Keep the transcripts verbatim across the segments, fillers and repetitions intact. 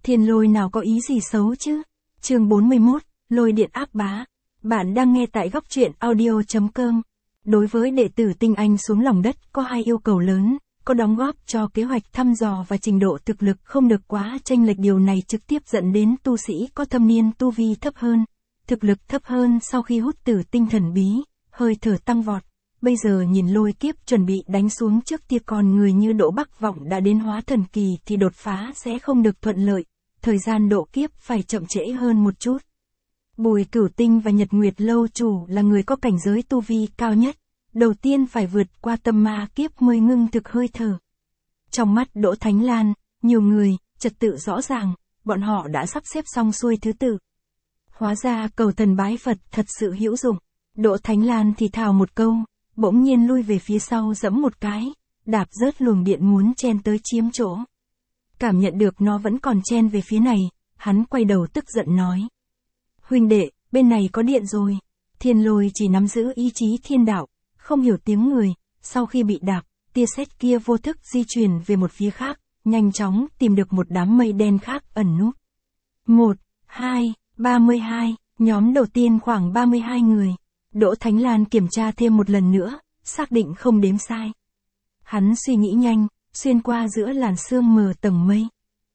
Thiên lôi nào có ý gì xấu chứ? Chương bốn mươi mốt, lôi điện ác bá. Bạn đang nghe tại góc truyện audio chấm com. Đối với đệ tử tinh anh xuống lòng đất có hai yêu cầu lớn, có đóng góp cho kế hoạch thăm dò và trình độ thực lực không được quá chênh lệch, điều này trực tiếp dẫn đến tu sĩ có thâm niên tu vi thấp hơn, thực lực thấp hơn sau khi hút tử tinh thần bí, hơi thở tăng vọt. Bây giờ nhìn lôi kiếp chuẩn bị đánh xuống trước tia con người như Đỗ Bắc Vọng đã đến hóa thần kỳ thì đột phá sẽ không được thuận lợi, thời gian độ kiếp phải chậm trễ hơn một chút. Bùi Cửu Tinh và Nhật Nguyệt Lâu Chủ là người có cảnh giới tu vi cao nhất, đầu tiên phải vượt qua tâm ma kiếp mới ngưng thực hơi thở. Trong mắt Đỗ Thánh Lan, nhiều người, trật tự rõ ràng, bọn họ đã sắp xếp xong xuôi thứ tự. Hóa ra cầu thần bái Phật thật sự hữu dụng. Đỗ Thánh Lan thì thào một câu, bỗng nhiên lui về phía sau giẫm một cái, đạp rớt luồng điện muốn chen tới chiếm chỗ. Cảm nhận được nó vẫn còn chen về phía này, hắn quay đầu tức giận nói. Huynh đệ, bên này có điện rồi. Thiên lôi chỉ nắm giữ ý chí thiên đạo, không hiểu tiếng người, sau khi bị đạp, tia sét kia vô thức di chuyển về một phía khác, nhanh chóng tìm được một đám mây đen khác ẩn núp. Một, hai, ba mươi hai, nhóm đầu tiên khoảng ba mươi hai người. Đỗ Thánh Lan kiểm tra thêm một lần nữa, xác định không đếm sai. Hắn suy nghĩ nhanh, xuyên qua giữa làn sương mờ tầng mây.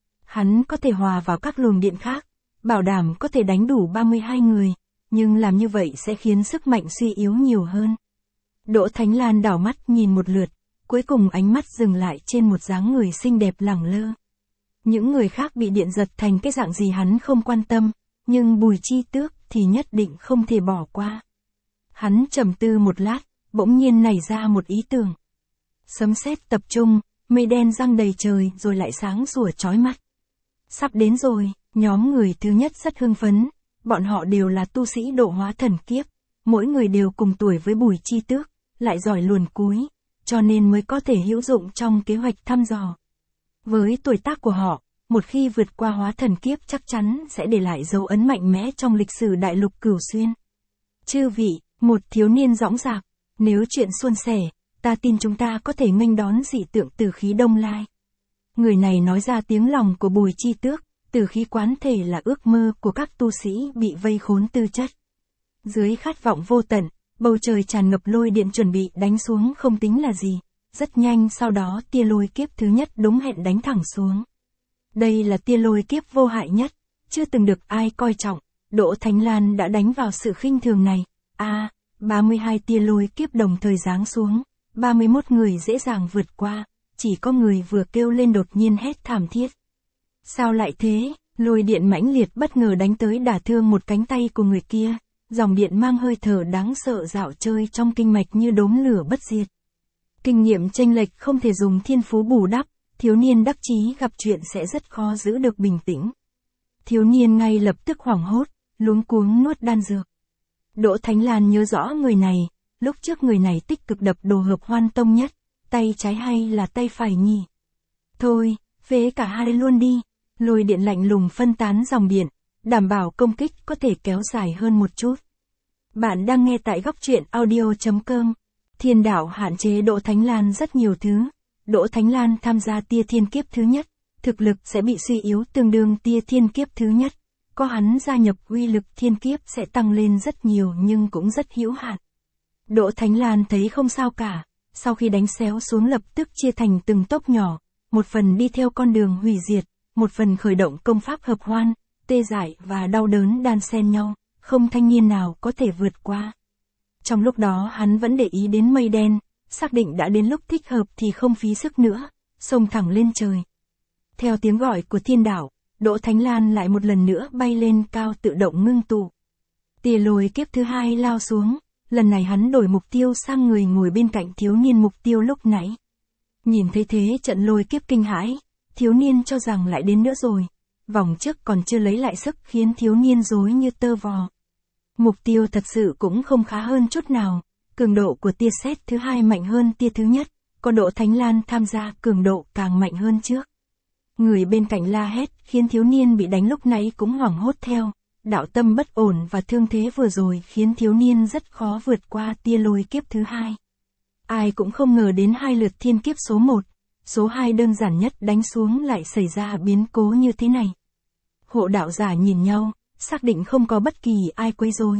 Hắn có thể hòa vào các luồng điện khác, bảo đảm có thể đánh đủ ba mươi hai người, nhưng làm như vậy sẽ khiến sức mạnh suy yếu nhiều hơn. Đỗ Thánh Lan đảo mắt nhìn một lượt, cuối cùng ánh mắt dừng lại trên một dáng người xinh đẹp lẳng lơ. Những người khác bị điện giật thành cái dạng gì hắn không quan tâm, nhưng Bùi Chi Tước thì nhất định không thể bỏ qua. Hắn trầm tư một lát, bỗng nhiên nảy ra một ý tưởng. Sấm sét tập trung, mây đen giăng đầy trời rồi lại sáng sủa chói mắt. Sắp đến rồi, nhóm người thứ nhất rất hưng phấn, bọn họ đều là tu sĩ độ hóa thần kiếp, mỗi người đều cùng tuổi với Bùi Chi Tước, lại giỏi luồn cúi, cho nên mới có thể hữu dụng trong kế hoạch thăm dò. Với tuổi tác của họ, một khi vượt qua hóa thần kiếp chắc chắn sẽ để lại dấu ấn mạnh mẽ trong lịch sử đại lục Cửu Xuyên. Chư vị, một thiếu niên dõng dạc, nếu chuyện suôn sẻ, ta tin chúng ta có thể nghênh đón dị tượng tử khí Đông Lai. Người này nói ra tiếng lòng của Bùi Chi Tước, tử khí quán thể là ước mơ của các tu sĩ bị vây khốn tư chất. Dưới khát vọng vô tận, bầu trời tràn ngập lôi điện chuẩn bị đánh xuống không tính là gì, rất nhanh sau đó tia lôi kiếp thứ nhất đúng hẹn đánh thẳng xuống. Đây là tia lôi kiếp vô hại nhất, chưa từng được ai coi trọng, Đỗ Thánh Lan đã đánh vào sự khinh thường này. A, à, ba mươi hai tia lôi kiếp đồng thời giáng xuống, ba mươi mốt người dễ dàng vượt qua, chỉ có người vừa kêu lên đột nhiên hét thảm thiết. Sao lại thế? Lôi điện mãnh liệt bất ngờ đánh tới đả thương một cánh tay của người kia, dòng điện mang hơi thở đáng sợ dạo chơi trong kinh mạch như đốm lửa bất diệt. Kinh nghiệm chênh lệch không thể dùng thiên phú bù đắp, thiếu niên đắc chí gặp chuyện sẽ rất khó giữ được bình tĩnh. Thiếu niên ngay lập tức hoảng hốt, luống cuống nuốt đan dược. Đỗ Thánh Lan nhớ rõ người này, lúc trước người này tích cực đập đồ hợp hoan tông nhất, tay trái hay là tay phải nhỉ? Thôi, phế cả hai luôn đi. Lôi điện lạnh lùng phân tán dòng điện, đảm bảo công kích có thể kéo dài hơn một chút. Bạn đang nghe tại góc truyện audio chấm com. Thiên đạo hạn chế Đỗ Thánh Lan rất nhiều thứ. Đỗ Thánh Lan tham gia tia thiên kiếp thứ nhất, thực lực sẽ bị suy yếu tương đương tia thiên kiếp thứ nhất. Có hắn gia nhập uy lực thiên kiếp sẽ tăng lên rất nhiều nhưng cũng rất hữu hạn. Đỗ Thánh Lan thấy không sao cả, sau khi đánh xéo xuống lập tức chia thành từng tốc nhỏ, một phần đi theo con đường hủy diệt, một phần khởi động công pháp hợp hoan, tê dại và đau đớn đan xen nhau, không thanh niên nào có thể vượt qua. Trong lúc đó hắn vẫn để ý đến mây đen, xác định đã đến lúc thích hợp thì không phí sức nữa, xông thẳng lên trời. Theo tiếng gọi của thiên đạo, Đỗ Thánh Lan lại một lần nữa bay lên cao tự động ngưng tụ. Tia lôi kiếp thứ hai lao xuống, lần này hắn đổi mục tiêu sang người ngồi bên cạnh thiếu niên mục tiêu lúc nãy. Nhìn thấy thế trận lôi kiếp kinh hãi, thiếu niên cho rằng lại đến nữa rồi, vòng trước còn chưa lấy lại sức khiến thiếu niên rối như tơ vò. Mục tiêu thật sự cũng không khá hơn chút nào, cường độ của tia sét thứ hai mạnh hơn tia thứ nhất, có Đỗ Thánh Lan tham gia cường độ càng mạnh hơn trước. Người bên cạnh la hét khiến thiếu niên bị đánh lúc nãy cũng hoảng hốt theo, đạo tâm bất ổn và thương thế vừa rồi khiến thiếu niên rất khó vượt qua tia lôi kiếp thứ hai. Ai cũng không ngờ đến hai lượt thiên kiếp số một, số hai đơn giản nhất đánh xuống lại xảy ra biến cố như thế này. hộ đạo giả nhìn nhau, xác định không có bất kỳ ai quấy rối.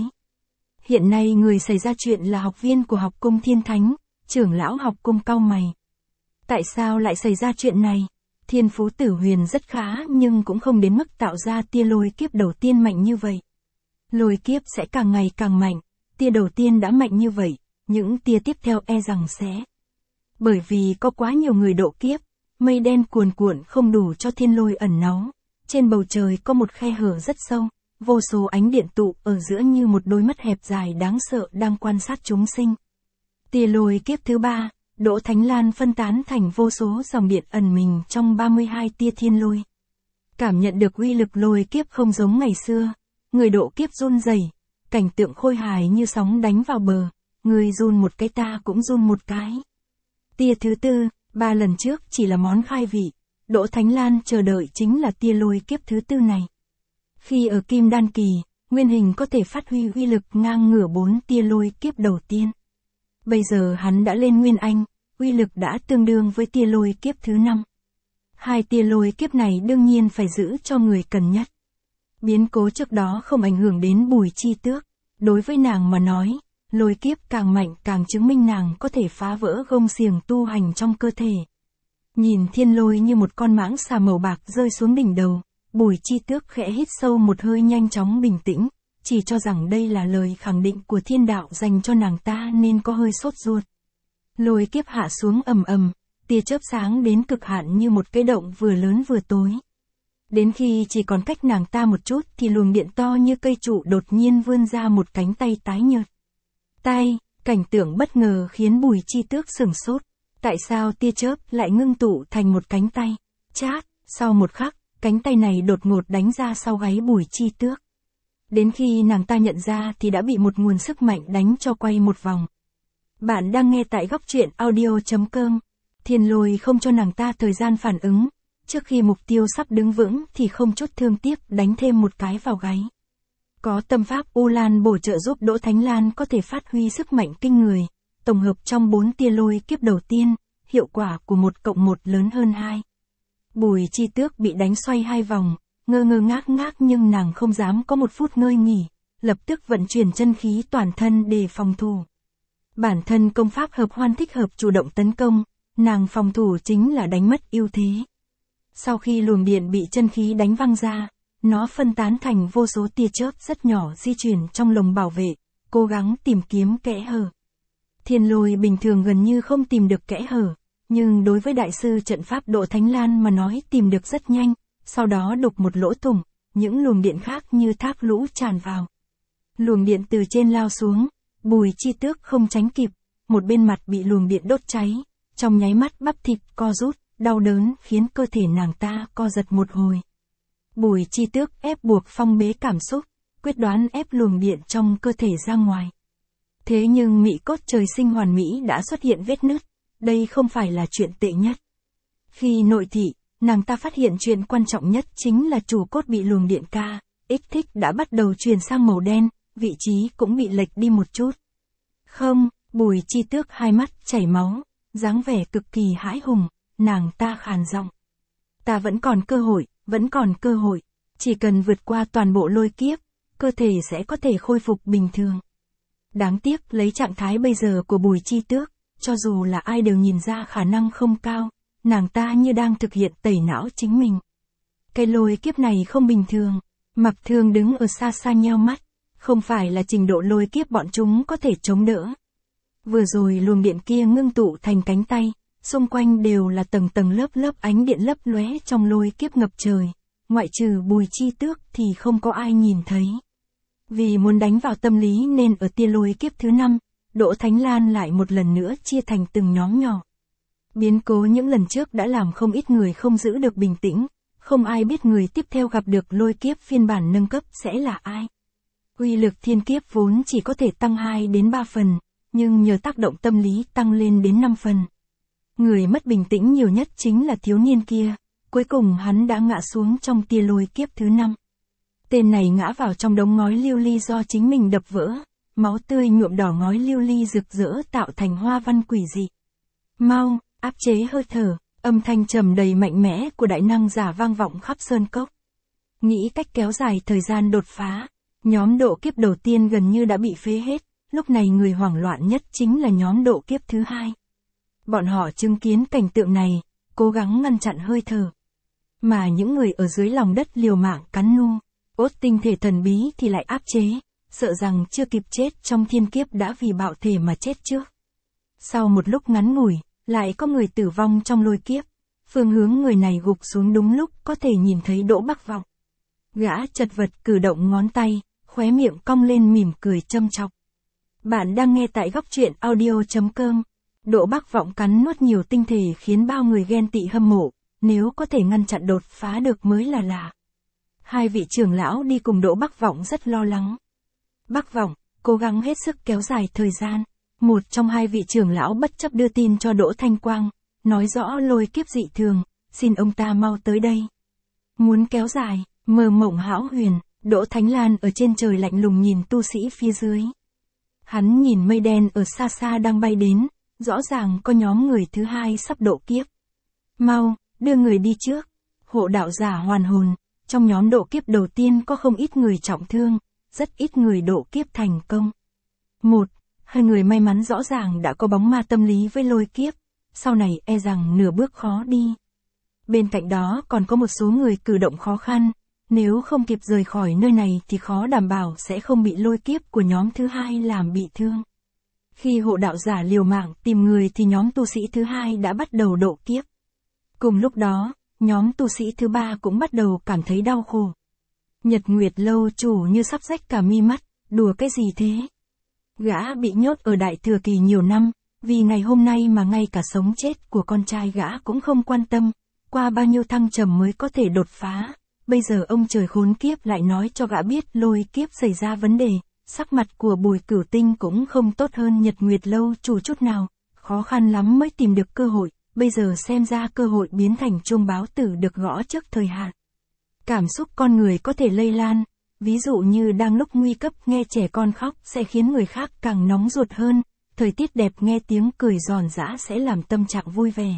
Hiện nay người xảy ra chuyện là học viên của học cung Thiên Thánh, trưởng lão học cung cau mày. Tại sao lại xảy ra chuyện này? Thiên phú Tử Huyền rất khá nhưng cũng không đến mức tạo ra tia lôi kiếp đầu tiên mạnh như vậy. Lôi kiếp sẽ càng ngày càng mạnh, tia đầu tiên đã mạnh như vậy, những tia tiếp theo e rằng sẽ. Bởi vì có quá nhiều người độ kiếp, mây đen cuồn cuộn không đủ cho thiên lôi ẩn náu. Trên bầu trời có một khe hở rất sâu, vô số ánh điện tụ ở giữa như một đôi mắt hẹp dài đáng sợ đang quan sát chúng sinh. Tia lôi kiếp thứ ba, Đỗ Thánh Lan phân tán thành vô số dòng điện ẩn mình trong ba mươi hai tia thiên lôi. Cảm nhận được uy lực lôi kiếp không giống ngày xưa, người độ kiếp run rẩy, cảnh tượng khôi hài như sóng đánh vào bờ, người run một cái ta cũng run một cái. Tia thứ tư, ba lần trước chỉ là món khai vị, Đỗ Thánh Lan chờ đợi chính là tia lôi kiếp thứ tư này. Khi ở Kim Đan kỳ, nguyên hình có thể phát huy uy lực ngang ngửa bốn tia lôi kiếp đầu tiên. Bây giờ hắn đã lên Nguyên Anh, uy lực đã tương đương với tia lôi kiếp thứ năm. Hai tia lôi kiếp này đương nhiên phải giữ cho người cần nhất. Biến cố trước đó không ảnh hưởng đến Bùi Chi Tước, đối với nàng mà nói, lôi kiếp càng mạnh càng chứng minh nàng có thể phá vỡ gông xiềng tu hành trong cơ thể. Nhìn thiên lôi như một con mãng xà màu bạc rơi xuống đỉnh đầu, Bùi Chi Tước khẽ hít sâu một hơi nhanh chóng bình tĩnh, chỉ cho rằng đây là lời khẳng định của thiên đạo dành cho nàng ta nên có hơi sốt ruột. Lôi kiếp hạ xuống ầm ầm, tia chớp sáng đến cực hạn như một cái động vừa lớn vừa tối. Đến khi chỉ còn cách nàng ta một chút thì luồng điện to như cây trụ đột nhiên vươn ra một cánh tay tái nhợt. Tay, cảnh tượng bất ngờ khiến Bùi Chi Tước sửng sốt. Tại sao tia chớp lại ngưng tụ thành một cánh tay? Chát, sau một khắc, cánh tay này đột ngột đánh ra sau gáy Bùi Chi Tước. Đến khi nàng ta nhận ra thì đã bị một nguồn sức mạnh đánh cho quay một vòng. Bạn đang nghe tại góc truyện audio chấm com. Thiên lôi không cho nàng ta thời gian phản ứng. Trước khi mục tiêu sắp đứng vững thì không chút thương tiếc đánh thêm một cái vào gáy. Có tâm pháp U Lan bổ trợ giúp Đỗ Thánh Lan có thể phát huy sức mạnh kinh người. Tổng hợp trong bốn tia lôi kiếp đầu tiên, hiệu quả của một cộng một lớn hơn hai. Bùi Chi Tước bị đánh xoay hai vòng, ngơ ngơ ngác ngác nhưng nàng không dám có một phút ngơi nghỉ, lập tức vận chuyển chân khí toàn thân để phòng thủ. Bản thân công pháp hợp hoan thích hợp chủ động tấn công, nàng phòng thủ chính là đánh mất ưu thế. Sau khi luồng điện bị chân khí đánh văng ra, nó phân tán thành vô số tia chớp rất nhỏ di chuyển trong lồng bảo vệ, cố gắng tìm kiếm kẽ hở. Thiên lôi bình thường gần như không tìm được kẽ hở, nhưng đối với đại sư trận pháp Đỗ Thánh Lan mà nói tìm được rất nhanh, sau đó đục một lỗ thủng, những luồng điện khác như thác lũ tràn vào. Luồng điện từ trên lao xuống, Bùi Chi Tước không tránh kịp, một bên mặt bị luồng điện đốt cháy, trong nháy mắt bắp thịt co rút, đau đớn khiến cơ thể nàng ta co giật một hồi. Bùi Chi Tước ép buộc phong bế cảm xúc, quyết đoán ép luồng điện trong cơ thể ra ngoài. Thế nhưng mị cốt trời sinh hoàn mỹ đã xuất hiện vết nứt, đây không phải là chuyện tệ nhất. Khi nội thị, nàng ta phát hiện chuyện quan trọng nhất chính là chủ cốt bị luồng điện K, X thích đã bắt đầu chuyển sang màu đen, vị trí cũng bị lệch đi một chút. Không, Bùi Chi Tước hai mắt chảy máu, dáng vẻ cực kỳ hãi hùng, nàng ta khàn giọng. Ta vẫn còn cơ hội, vẫn còn cơ hội, chỉ cần vượt qua toàn bộ lôi kiếp, cơ thể sẽ có thể khôi phục bình thường. Đáng tiếc lấy trạng thái bây giờ của Bùi Chi Tước, cho dù là ai đều nhìn ra khả năng không cao, nàng ta như đang thực hiện tẩy não chính mình. Cái lôi kiếp này không bình thường, Mặc Thương đứng ở xa xa nheo mắt, không phải là trình độ lôi kiếp bọn chúng có thể chống đỡ. Vừa rồi luồng điện kia ngưng tụ thành cánh tay, xung quanh đều là tầng tầng lớp lớp ánh điện lấp lóe trong lôi kiếp ngập trời, ngoại trừ Bùi Chi Tước thì không có ai nhìn thấy. Vì muốn đánh vào tâm lý nên ở tia lôi kiếp thứ năm, Đỗ Thánh Lan lại một lần nữa chia thành từng nhóm nhỏ. Biến cố những lần trước đã làm không ít người không giữ được bình tĩnh, không ai biết người tiếp theo gặp được lôi kiếp phiên bản nâng cấp sẽ là ai. Uy lực thiên kiếp vốn chỉ có thể tăng hai đến ba phần, nhưng nhờ tác động tâm lý tăng lên đến năm phần. Người mất bình tĩnh nhiều nhất chính là thiếu niên kia, cuối cùng hắn đã ngã xuống trong tia lôi kiếp thứ năm. Tên này ngã vào trong đống ngói lưu ly do chính mình đập vỡ, máu tươi nhuộm đỏ ngói lưu ly rực rỡ tạo thành hoa văn quỷ dị. Mau, áp chế hơi thở, âm thanh trầm đầy mạnh mẽ của đại năng giả vang vọng khắp sơn cốc. nghĩ cách kéo dài thời gian đột phá. Nhóm độ kiếp đầu tiên gần như đã bị phế hết, lúc này người hoảng loạn nhất chính là nhóm độ kiếp thứ hai. Bọn họ chứng kiến cảnh tượng này, cố gắng ngăn chặn hơi thở. Mà những người ở dưới lòng đất liều mạng cắn nu, ốt tinh thể thần bí thì lại áp chế, sợ rằng chưa kịp chết trong thiên kiếp đã vì bạo thể mà chết trước. Sau một lúc ngắn ngủi, lại có người tử vong trong lôi kiếp. Phương hướng người này gục xuống đúng lúc có thể nhìn thấy Đỗ Bắc Vọng. Gã chật vật cử động ngón tay, khóe miệng cong lên mỉm cười châm chọc. Bạn đang nghe tại góc truyện audio chấm com. Đỗ Bắc Vọng cắn nuốt nhiều tinh thể khiến bao người ghen tị hâm mộ, nếu có thể ngăn chặn đột phá được mới là lạ. Hai vị trưởng lão đi cùng Đỗ Bắc Vọng rất lo lắng. Bắc Vọng, cố gắng hết sức kéo dài thời gian. Một trong hai vị trưởng lão bất chấp đưa tin cho Đỗ Thanh Quang, nói rõ lôi kiếp dị thường, xin ông ta mau tới đây. Muốn kéo dài, mơ mộng hão huyền, Đỗ Thánh Lan ở trên trời lạnh lùng nhìn tu sĩ phía dưới. Hắn nhìn mây đen ở xa xa đang bay đến, rõ ràng có nhóm người thứ hai sắp độ kiếp. Mau, đưa người đi trước. Hộ đạo giả hoàn hồn, trong nhóm độ kiếp đầu tiên có không ít người trọng thương, rất ít người độ kiếp thành công. Một, hai người may mắn rõ ràng đã có bóng ma tâm lý với lôi kiếp, sau này e rằng nửa bước khó đi. Bên cạnh đó còn có một số người cử động khó khăn, nếu không kịp rời khỏi nơi này thì khó đảm bảo sẽ không bị lôi kiếp của nhóm thứ hai làm bị thương. Khi hộ đạo giả liều mạng tìm người thì nhóm tu sĩ thứ hai đã bắt đầu độ kiếp. Cùng lúc đó, nhóm tu sĩ thứ ba cũng bắt đầu cảm thấy đau khổ. Nhật Nguyệt Lâu chủ như sắp rách cả mi mắt, đùa cái gì thế? Gã bị nhốt ở Đại Thừa Kỳ nhiều năm, vì ngày hôm nay mà ngay cả sống chết của con trai gã cũng không quan tâm, qua bao nhiêu thăng trầm mới có thể đột phá. Bây giờ ông trời khốn kiếp lại nói cho gã biết lôi kiếp xảy ra vấn đề, sắc mặt của Bùi Cửu Tinh cũng không tốt hơn Nhật Nguyệt Lâu chủ chút nào, khó khăn lắm mới tìm được cơ hội, bây giờ xem ra cơ hội biến thành chuông báo tử được gõ trước thời hạn. Cảm xúc con người có thể lây lan, ví dụ như đang lúc nguy cấp nghe trẻ con khóc sẽ khiến người khác càng nóng ruột hơn, thời tiết đẹp nghe tiếng cười giòn giã sẽ làm tâm trạng vui vẻ.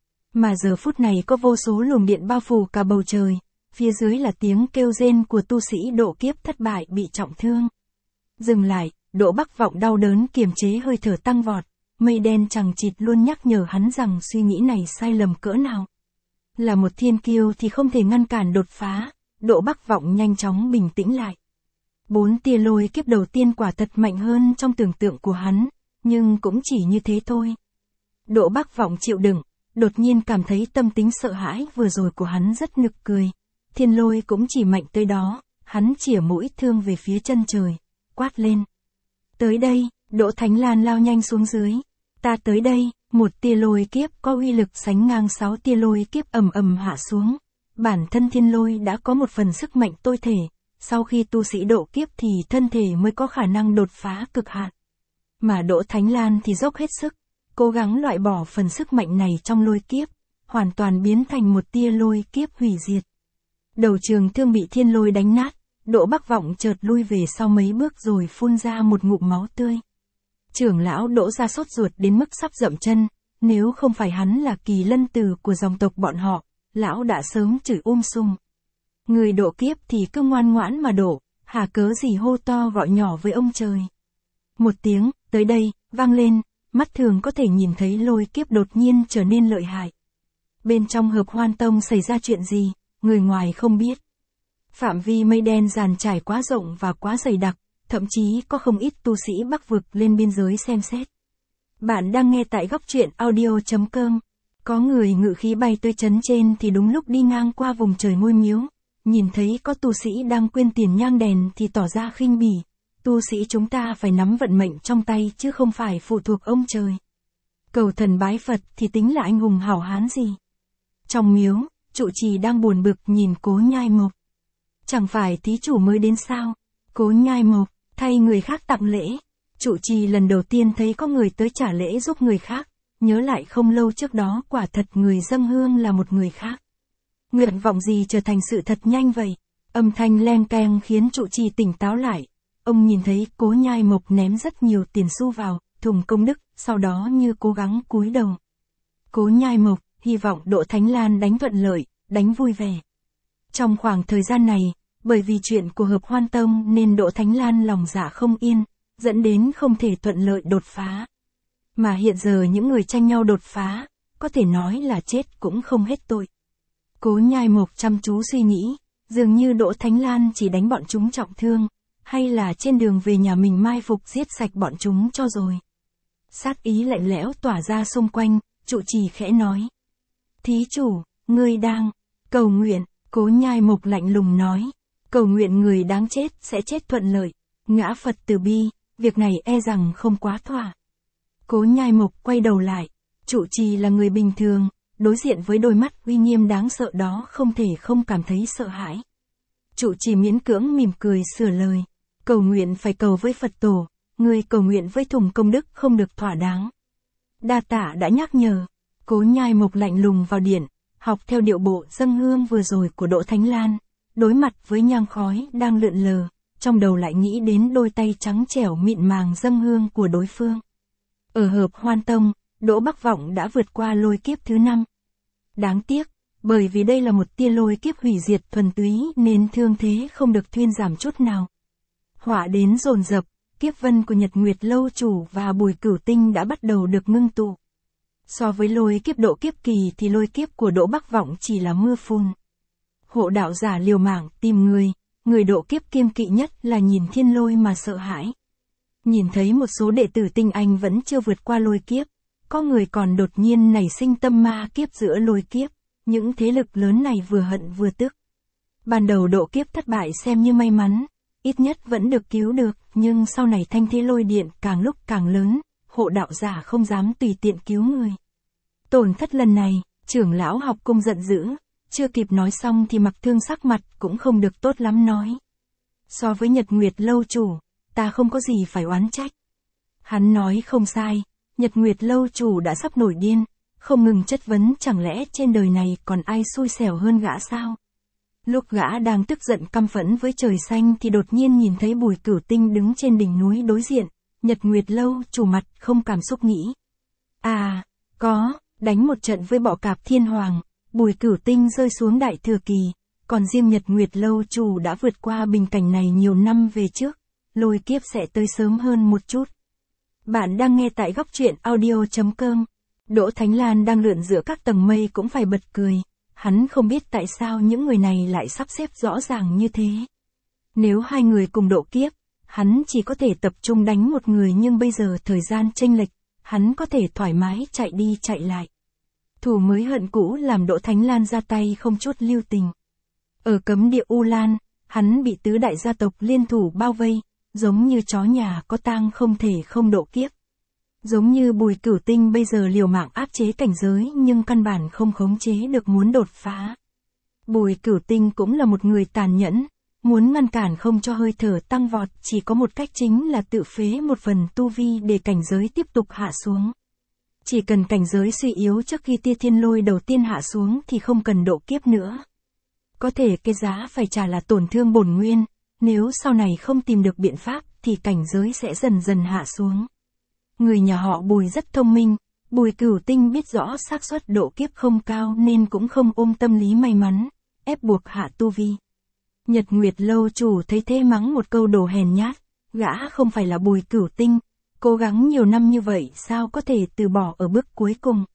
Mà giờ phút này có vô số luồng điện bao phủ cả bầu trời, phía dưới là tiếng kêu rên của tu sĩ độ kiếp thất bại bị trọng thương. Dừng lại, Đỗ Bắc Vọng đau đớn kiềm chế hơi thở tăng vọt, mây đen chằng chịt luôn nhắc nhở hắn rằng suy nghĩ này sai lầm cỡ nào. Là một thiên kiêu thì không thể ngăn cản đột phá, Đỗ Bắc Vọng nhanh chóng bình tĩnh lại. Bốn tia lôi kiếp đầu tiên quả thật mạnh hơn trong tưởng tượng của hắn, nhưng cũng chỉ như thế thôi. Đỗ Bắc Vọng chịu đựng, đột nhiên cảm thấy tâm tính sợ hãi vừa rồi của hắn rất nực cười. Thiên lôi cũng chỉ mạnh tới đó, hắn chỉa mũi thương về phía chân trời, quát lên. Tới đây, Đỗ Thánh Lan lao nhanh xuống dưới. Ta tới đây, một tia lôi kiếp có uy lực sánh ngang sáu tia lôi kiếp ầm ầm hạ xuống. Bản thân thiên lôi đã có một phần sức mạnh tối thể, sau khi tu sĩ độ kiếp thì thân thể mới có khả năng đột phá cực hạn. Mà Đỗ Thánh Lan thì dốc hết sức, cố gắng loại bỏ phần sức mạnh này trong lôi kiếp, hoàn toàn biến thành một tia lôi kiếp hủy diệt. Đầu trường thương bị thiên lôi đánh nát, Đỗ Bắc Vọng chợt lui về sau mấy bước rồi phun ra một ngụm máu tươi. Trưởng lão Đỗ ra sốt ruột đến mức sắp dậm chân, nếu không phải hắn là kỳ lân tử của dòng tộc bọn họ, lão đã sớm chửi um sùm. Người độ kiếp thì cứ ngoan ngoãn mà độ, hà cớ gì hô to gọi nhỏ với ông trời. Một tiếng, tới đây, vang lên, mắt thường có thể nhìn thấy lôi kiếp đột nhiên trở nên lợi hại. Bên trong Hợp Hoan Tông xảy ra chuyện gì, người ngoài không biết. Phạm vi mây đen dàn trải quá rộng và quá dày đặc, thậm chí có không ít tu sĩ Bắc vực lên biên giới xem xét. Bạn đang nghe tại góc truyện audio chấm com. Có người ngự khí bay tới trấn trên thì đúng lúc đi ngang qua vùng trời ngôi miếu, nhìn thấy có tu sĩ đang quyên tiền nhang đèn thì tỏ ra khinh bỉ. Tu sĩ chúng ta phải nắm vận mệnh trong tay chứ không phải phụ thuộc ông trời. Cầu thần bái Phật thì tính là anh hùng hảo hán gì. Trong miếu, trụ trì đang buồn bực nhìn Cố Nhai Mộc. Chẳng phải thí chủ mới đến sao? Cố Nhai Mộc, thay người khác tặng lễ. Trụ trì lần đầu tiên thấy có người tới trả lễ giúp người khác, nhớ lại không lâu trước đó quả thật người dâng hương là một người khác. Nguyện vọng gì trở thành sự thật nhanh vậy? Âm thanh leng keng khiến trụ trì tỉnh táo lại. Ông nhìn thấy Cố Nhai Mộc ném rất nhiều tiền xu vào thùng công đức, sau đó như cố gắng cúi đầu. Cố Nhai Mộc, hy vọng Đỗ Thánh Lan đánh thuận lợi, đánh vui vẻ. Trong khoảng thời gian này, bởi vì chuyện của Hợp Hoan Tông nên Đỗ Thánh Lan lòng dạ không yên, dẫn đến không thể thuận lợi đột phá. Mà hiện giờ những người tranh nhau đột phá, có thể nói là chết cũng không hết tội. Cố Nhai Mộc chăm chú suy nghĩ, dường như Đỗ Thánh Lan chỉ đánh bọn chúng trọng thương, hay là trên đường về nhà mình mai phục giết sạch bọn chúng cho rồi. Sát ý lạnh lẽo tỏa ra xung quanh, trụ trì khẽ nói. Thí chủ, ngươi đang cầu nguyện, Cố Nhai Mộc lạnh lùng nói. Cầu nguyện người đáng chết sẽ chết thuận lợi, ngã Phật từ bi, việc này e rằng không quá thỏa. Cố Nhai Mộc quay đầu lại, trụ trì là người bình thường, đối diện với đôi mắt uy nghiêm đáng sợ đó không thể không cảm thấy sợ hãi. Trụ trì miễn cưỡng mỉm cười sửa lời, cầu nguyện phải cầu với Phật tổ, người cầu nguyện với thùng công đức không được thỏa đáng. Đa tạ đã nhắc nhở. Cố Nhai Mộc lạnh lùng vào điện, học theo điệu bộ dâng hương vừa rồi của Đỗ Thánh Lan, đối mặt với nhang khói đang lượn lờ, trong đầu lại nghĩ đến đôi tay trắng trẻo mịn màng dâng hương của đối phương. Ở Hợp Hoan Tông, Đỗ Bắc Vọng đã vượt qua lôi kiếp thứ năm. Đáng tiếc, bởi vì đây là một tia lôi kiếp hủy diệt thuần túy nên thương thế không được thuyên giảm chút nào. Họa đến dồn dập, kiếp vân của Nhật Nguyệt Lâu Chủ và Bùi Cửu Tinh đã bắt đầu được ngưng tụ. So với lôi kiếp độ kiếp kỳ thì lôi kiếp của Đỗ Bắc Vọng chỉ là mưa phùn. Hộ đạo giả liều mạng tìm người, người độ kiếp kiêng kỵ nhất là nhìn thiên lôi mà sợ hãi. Nhìn thấy một số đệ tử tinh anh vẫn chưa vượt qua lôi kiếp, có người còn đột nhiên nảy sinh tâm ma kiếp giữa lôi kiếp, những thế lực lớn này vừa hận vừa tức. Ban đầu độ kiếp thất bại xem như may mắn, ít nhất vẫn được cứu được, nhưng sau này thanh thế lôi điện càng lúc càng lớn, hộ đạo giả không dám tùy tiện cứu người. Tổn thất lần này, trưởng lão học cung giận dữ, chưa kịp nói xong thì Mặc Thương sắc mặt cũng không được tốt lắm nói. So với Nhật Nguyệt Lâu Chủ, ta không có gì phải oán trách. Hắn nói không sai, Nhật Nguyệt Lâu Chủ đã sắp nổi điên, không ngừng chất vấn chẳng lẽ trên đời này còn ai xui xẻo hơn gã sao. Lúc gã đang tức giận căm phẫn với trời xanh thì đột nhiên nhìn thấy Bùi Cửu Tinh đứng trên đỉnh núi đối diện, Nhật Nguyệt Lâu Chủ mặt không cảm xúc nghĩ. À, có, đánh một trận với bọ cạp thiên hoàng, Bùi Cửu Tinh rơi xuống đại thừa kỳ, còn riêng Nhật Nguyệt Lâu Chủ đã vượt qua bình cảnh này nhiều năm về trước, lôi kiếp sẽ tới sớm hơn một chút. Bạn đang nghe tại góc truyện audio chấm com. Đỗ Thánh Lan đang lượn giữa các tầng mây cũng phải bật cười, hắn không biết tại sao những người này lại sắp xếp rõ ràng như thế. Nếu hai người cùng độ kiếp, hắn chỉ có thể tập trung đánh một người nhưng bây giờ thời gian chênh lệch, hắn có thể thoải mái chạy đi chạy lại. Thù mới hận cũ làm Đỗ Thánh Lan ra tay không chút lưu tình. Ở cấm địa U Lan, hắn bị tứ đại gia tộc liên thủ bao vây, giống như chó nhà có tang không thể không độ kiếp. Giống như Bùi Cửu Tinh bây giờ liều mạng áp chế cảnh giới nhưng căn bản không khống chế được muốn đột phá. Bùi Cửu Tinh cũng là một người tàn nhẫn, muốn ngăn cản không cho hơi thở tăng vọt chỉ có một cách chính là tự phế một phần tu vi để cảnh giới tiếp tục hạ xuống. Chỉ cần cảnh giới suy yếu trước khi tia thiên lôi đầu tiên hạ xuống thì không cần độ kiếp nữa. Có thể cái giá phải trả là tổn thương bổn nguyên, nếu sau này không tìm được biện pháp thì cảnh giới sẽ dần dần hạ xuống. Người nhà họ Bùi rất thông minh, Bùi Cửu Tinh biết rõ xác suất độ kiếp không cao nên cũng không ôm tâm lý may mắn, ép buộc hạ tu vi. Nhật Nguyệt Lâu Chủ thấy thế mắng một câu đồ hèn nhát, gã không phải là Bùi Cửu Tinh, cố gắng nhiều năm như vậy sao có thể từ bỏ ở bước cuối cùng.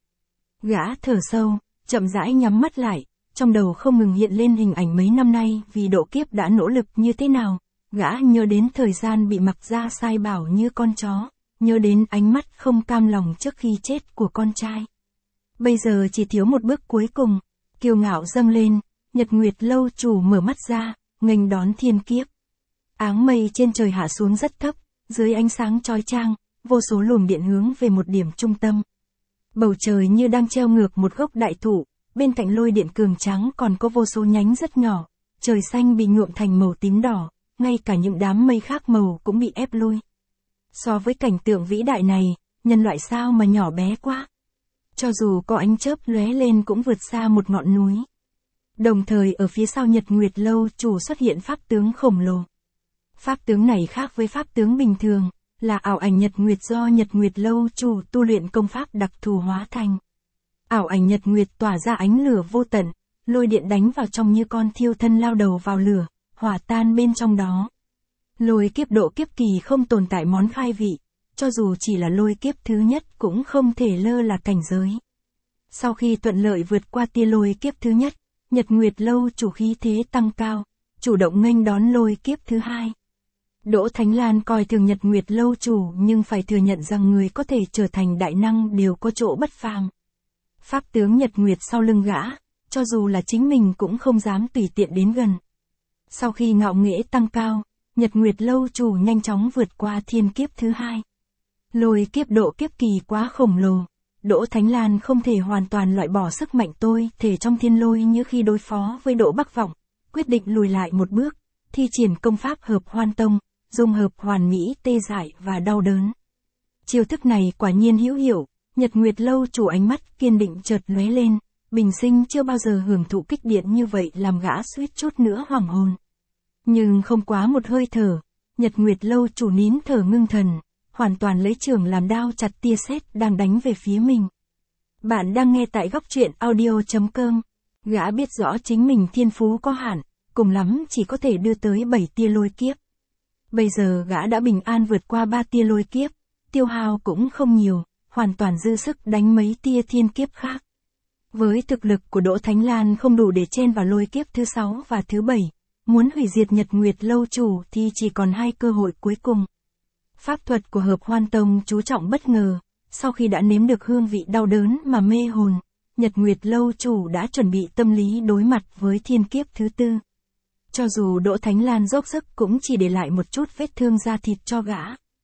Gã thở sâu, chậm rãi nhắm mắt lại, trong đầu không ngừng hiện lên hình ảnh mấy năm nay vì độ kiếp đã nỗ lực như thế nào, gã nhớ đến thời gian bị Mặc gia sai bảo như con chó, nhớ đến ánh mắt không cam lòng trước khi chết của con trai. Bây giờ chỉ thiếu một bước cuối cùng, kiêu ngạo dâng lên, Nhật Nguyệt Lâu Chủ mở mắt ra, nghênh đón thiên kiếp. Áng mây trên trời hạ xuống rất thấp, dưới ánh sáng chói chang, vô số luồng điện hướng về một điểm trung tâm. Bầu trời như đang treo ngược một gốc đại thụ, bên cạnh lôi điện cường trắng còn có vô số nhánh rất nhỏ, trời xanh bị nhuộm thành màu tím đỏ, ngay cả những đám mây khác màu cũng bị ép lui. So với cảnh tượng vĩ đại này, nhân loại sao mà nhỏ bé quá. Cho dù có ánh chớp lóe lên cũng vượt xa một ngọn núi. Đồng thời ở phía sau Nhật Nguyệt Lâu Chủ xuất hiện pháp tướng khổng lồ. Pháp tướng này khác với pháp tướng bình thường, là ảo ảnh Nhật Nguyệt do Nhật Nguyệt Lâu Chủ tu luyện công pháp đặc thù hóa thành. Ảo ảnh Nhật Nguyệt tỏa ra ánh lửa vô tận, lôi điện đánh vào trong như con thiêu thân lao đầu vào lửa, hỏa tan bên trong đó. Lôi kiếp độ kiếp kỳ không tồn tại món khai vị, cho dù chỉ là lôi kiếp thứ nhất cũng không thể lơ là cảnh giới. Sau khi thuận lợi vượt qua tia lôi kiếp thứ nhất, Nhật Nguyệt Lâu chủ khí thế tăng cao, chủ động nghênh đón lôi kiếp thứ hai. Đỗ Thánh Lan coi thường Nhật Nguyệt Lâu chủ nhưng phải thừa nhận rằng người có thể trở thành đại năng đều có chỗ bất phàm. Pháp tướng Nhật Nguyệt sau lưng gã, cho dù là chính mình cũng không dám tùy tiện đến gần. Sau khi ngạo nghễ tăng cao, Nhật Nguyệt Lâu chủ nhanh chóng vượt qua thiên kiếp thứ hai. Lôi kiếp độ kiếp kỳ quá khổng lồ, Đỗ Thánh Lan không thể hoàn toàn loại bỏ sức mạnh tôi thể trong thiên lôi như khi đối phó với Đỗ Bắc Vọng, quyết định lùi lại một bước, thi triển công pháp hợp hoan tông, dung hợp hoàn mỹ tê dại và đau đớn. Chiêu thức này quả nhiên hữu hiệu, Nhật Nguyệt Lâu chủ ánh mắt kiên định chợt lóe lên, bình sinh chưa bao giờ hưởng thụ kích điện như vậy làm gã suýt chút nữa hoảng hồn. Nhưng không quá một hơi thở, Nhật Nguyệt Lâu chủ nín thở ngưng thần, hoàn toàn lấy trường làm đao chặt tia sét đang đánh về phía mình. Bạn đang nghe tại góc truyện audio chấm com. Gã biết rõ chính mình thiên phú có hạn, cùng lắm chỉ có thể đưa tới bảy tia lôi kiếp. Bây giờ gã đã bình an vượt qua ba tia lôi kiếp, tiêu hao cũng không nhiều, hoàn toàn dư sức đánh mấy tia thiên kiếp khác. Với thực lực của Đỗ Thánh Lan không đủ để chen vào lôi kiếp thứ sáu và thứ bảy, muốn hủy diệt Nhật Nguyệt Lâu chủ thì chỉ còn hai cơ hội cuối cùng. Pháp thuật của Hợp Hoan Tông chú trọng bất ngờ, sau khi đã nếm được hương vị đau đớn mà mê hồn, Nhật Nguyệt Lâu chủ đã chuẩn bị tâm lý đối mặt với thiên kiếp thứ tư. Cho dù Đỗ Thánh Lan dốc sức cũng chỉ để lại một chút vết thương da thịt cho gã.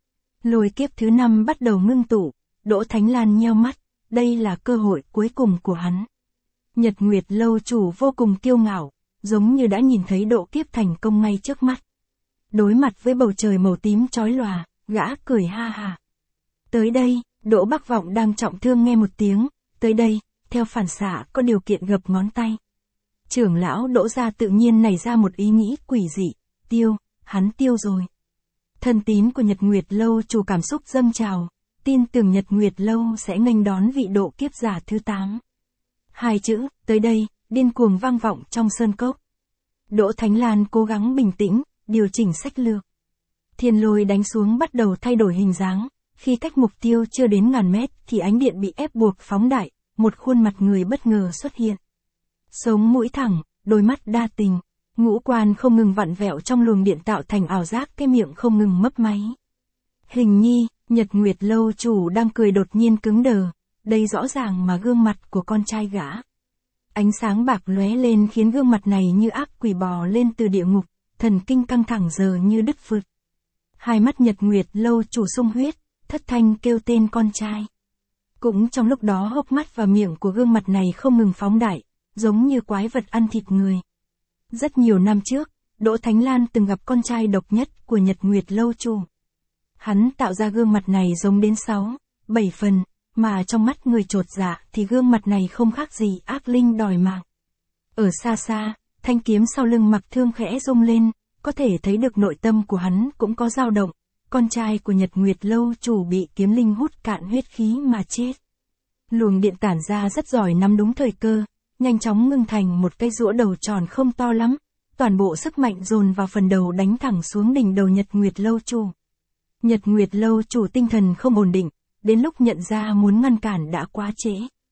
Lôi kiếp thứ năm bắt đầu ngưng tụ, Đỗ Thánh Lan nheo mắt, đây là cơ hội cuối cùng của hắn. Nhật Nguyệt Lâu chủ vô cùng kiêu ngạo, giống như đã nhìn thấy độ kiếp thành công ngay trước mắt. Đối mặt với bầu trời màu tím chói lòa, gã cười ha ha. Tới đây, Đỗ Bắc Vọng đang trọng thương nghe một tiếng, tới đây, theo phản xạ có điều kiện gập ngón tay. Trưởng lão Đỗ gia tự nhiên nảy ra một ý nghĩ quỷ dị, tiêu, hắn tiêu rồi. Thân tín của Nhật Nguyệt Lâu chủ cảm xúc dâng trào, tin tưởng Nhật Nguyệt Lâu sẽ nghênh đón vị độ kiếp giả thứ tám. Hai chữ, tới đây, điên cuồng vang vọng trong sơn cốc. Đỗ Thánh Lan cố gắng bình tĩnh, điều chỉnh sách lược. Thiên lôi đánh xuống bắt đầu thay đổi hình dáng, khi cách mục tiêu chưa đến ngàn mét thì ánh điện bị ép buộc phóng đại, một khuôn mặt người bất ngờ xuất hiện. Sống mũi thẳng, đôi mắt đa tình, ngũ quan không ngừng vặn vẹo trong luồng điện tạo thành ảo giác, cái miệng không ngừng mấp máy. Hình nhi, Nhật Nguyệt Lâu chủ đang cười đột nhiên cứng đờ, đây rõ ràng mà gương mặt của con trai gã. Ánh sáng bạc lóe lên khiến gương mặt này như ác quỷ bò lên từ địa ngục, thần kinh căng thẳng giờ như đứt phượt. Hai mắt Nhật Nguyệt Lâu chủ sung huyết, thất thanh kêu tên con trai. Cũng trong lúc đó hốc mắt và miệng của gương mặt này không ngừng phóng đại, giống như quái vật ăn thịt người. Rất nhiều năm trước, Đỗ Thánh Lan từng gặp con trai độc nhất của Nhật Nguyệt Lâu chủ. Hắn tạo ra gương mặt này giống đến sáu, bảy phần, mà trong mắt người chột dạ thì gương mặt này không khác gì ác linh đòi mạng. Ở xa xa, thanh kiếm sau lưng Mặc Thương khẽ rung lên, có thể thấy được nội tâm của hắn cũng có dao động. Con trai của Nhật Nguyệt Lâu chủ bị kiếm linh hút cạn huyết khí mà chết. Luồng điện tản ra rất giỏi nắm đúng thời cơ, nhanh chóng ngưng thành một cây rũa đầu tròn không to lắm, toàn bộ sức mạnh dồn vào phần đầu đánh thẳng xuống đỉnh đầu Nhật Nguyệt Lâu chủ. Nhật Nguyệt Lâu chủ tinh thần không ổn định, đến lúc nhận ra muốn ngăn cản đã quá trễ.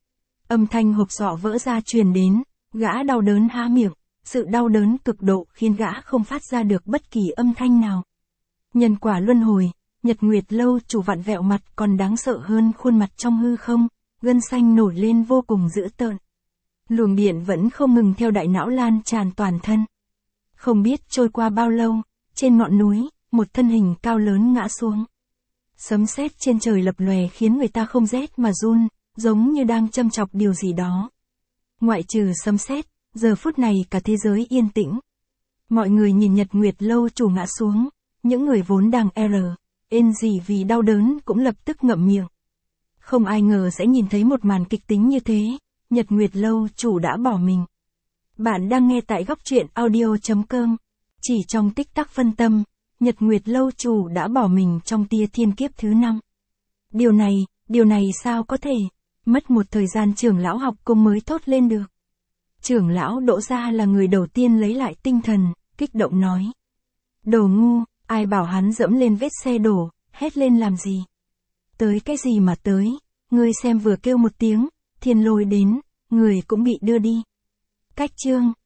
Âm thanh hộp sọ vỡ ra truyền đến, gã đau đớn há miệng, sự đau đớn cực độ khiến gã không phát ra được bất kỳ âm thanh nào. Nhân quả luân hồi, Nhật Nguyệt Lâu chủ vặn vẹo mặt còn đáng sợ hơn khuôn mặt trong hư không, gân xanh nổi lên vô cùng dữ tợn. Luồng điện vẫn không ngừng theo đại não lan tràn toàn thân. Không biết trôi qua bao lâu, trên ngọn núi, một thân hình cao lớn ngã xuống. Sấm sét trên trời lập lòe khiến người ta không rét mà run, giống như đang châm chọc điều gì đó. Ngoại trừ sấm sét, giờ phút này cả thế giới yên tĩnh. Mọi người nhìn Nhật Nguyệt Lâu chủ ngã xuống, những người vốn đang r, ên gì vì đau đớn cũng lập tức ngậm miệng. Không ai ngờ sẽ nhìn thấy một màn kịch tính như thế, Nhật Nguyệt Lâu chủ đã bỏ mình. Bạn đang nghe tại góc truyện audio chấm com. Chỉ trong tích tắc phân tâm, Nhật Nguyệt Lâu chủ đã bỏ mình trong tia thiên kiếp thứ năm. Điều này, điều này sao có thể? Mất một thời gian trưởng lão học cung mới thốt lên được. Trưởng lão Đỗ Gia là người đầu tiên lấy lại tinh thần, kích động nói. Đồ ngu, ai bảo hắn dẫm lên vết xe đổ, hét lên làm gì? Tới cái gì mà tới, ngươi xem vừa kêu một tiếng, thiên lôi đến, người cũng bị đưa đi. Cách chương.